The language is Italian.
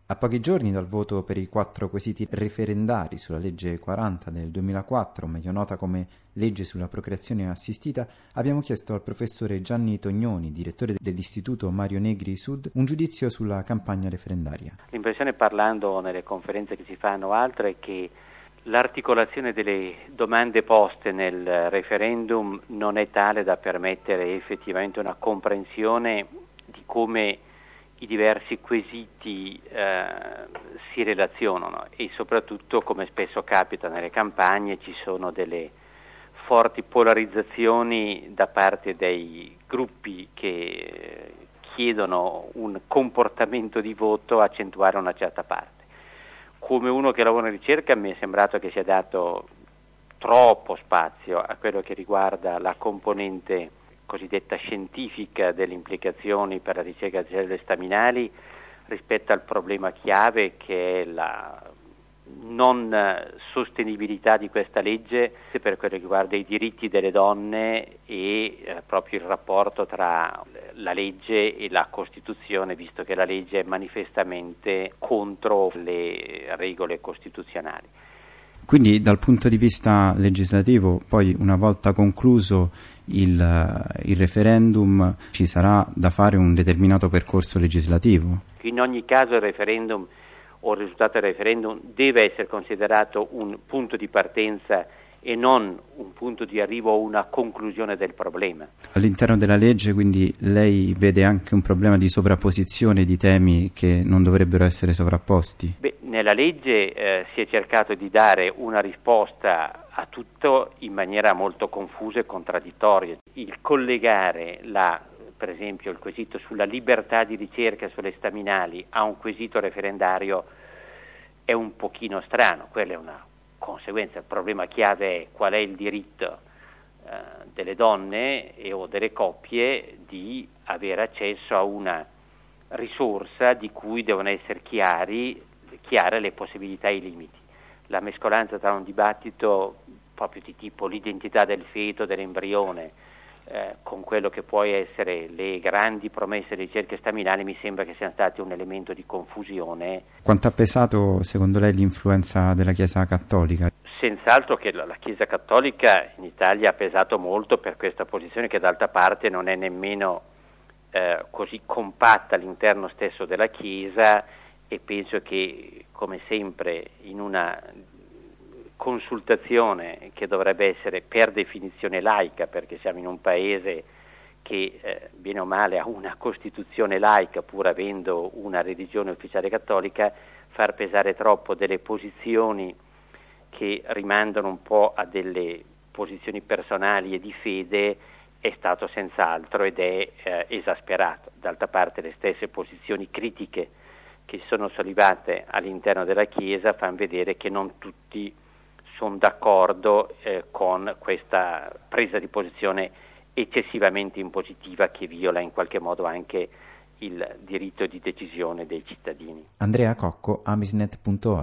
A pochi giorni dal voto per i 4 quesiti referendari sulla legge 40 del 2004, meglio nota come legge sulla procreazione assistita, abbiamo chiesto al professore Gianni Tognoni, direttore dell'Istituto Mario Negri Sud, un giudizio sulla campagna referendaria. L'impressione, parlando nelle conferenze che si fanno altre, è che l'articolazione delle domande poste nel referendum non è tale da permettere effettivamente una comprensione di come i diversi quesiti si relazionano e soprattutto, come spesso capita nelle campagne, ci sono delle forti polarizzazioni da parte dei gruppi che chiedono un comportamento di voto a accentuare una certa parte. Come uno che lavora in ricerca mi è sembrato che sia dato troppo spazio a quello che riguarda la componente cosiddetta scientifica delle implicazioni per la ricerca di cellule staminali rispetto al problema chiave che è la non sostenibilità di questa legge per quello che riguarda i diritti delle donne e proprio il rapporto tra la legge e la Costituzione, visto che la legge è manifestamente contro le regole costituzionali. Quindi dal punto di vista legislativo, poi una volta concluso il referendum, ci sarà da fare un determinato percorso legislativo? In ogni caso il referendum o il risultato del referendum deve essere considerato un punto di partenza e non un punto di arrivo o una conclusione del problema. All'interno della legge, quindi, lei vede anche un problema di sovrapposizione di temi che non dovrebbero essere sovrapposti? Nella legge si è cercato di dare una risposta a tutto in maniera molto confusa e contraddittoria. Il collegare per esempio il quesito sulla libertà di ricerca sulle staminali a un quesito referendario è un pochino strano, quella è una conseguenza. Il problema chiave è qual è il diritto delle donne o delle coppie di avere accesso a una risorsa di cui devono essere chiare le possibilità e i limiti. La mescolanza tra un dibattito proprio di tipo l'identità del feto, dell'embrione, con quello che può essere le grandi promesse di ricerche staminali mi sembra che sia stato un elemento di confusione. Quanto ha pesato secondo lei l'influenza della Chiesa Cattolica? Senz'altro che la Chiesa Cattolica in Italia ha pesato molto per questa posizione che d'altra parte non è nemmeno così compatta all'interno stesso della Chiesa, e penso che, come sempre, in una consultazione che dovrebbe essere per definizione laica, perché siamo in un paese che bene o male ha una Costituzione laica pur avendo una religione ufficiale cattolica, far pesare troppo delle posizioni che rimandano un po' a delle posizioni personali e di fede è stato senz'altro ed è esasperato. D'altra parte le stesse posizioni critiche che sono sollevate all'interno della Chiesa fanno vedere che non tutti sono d'accordo con questa presa di posizione eccessivamente impositiva che viola in qualche modo anche il diritto di decisione dei cittadini. Andrea Cocco, amisnet.org.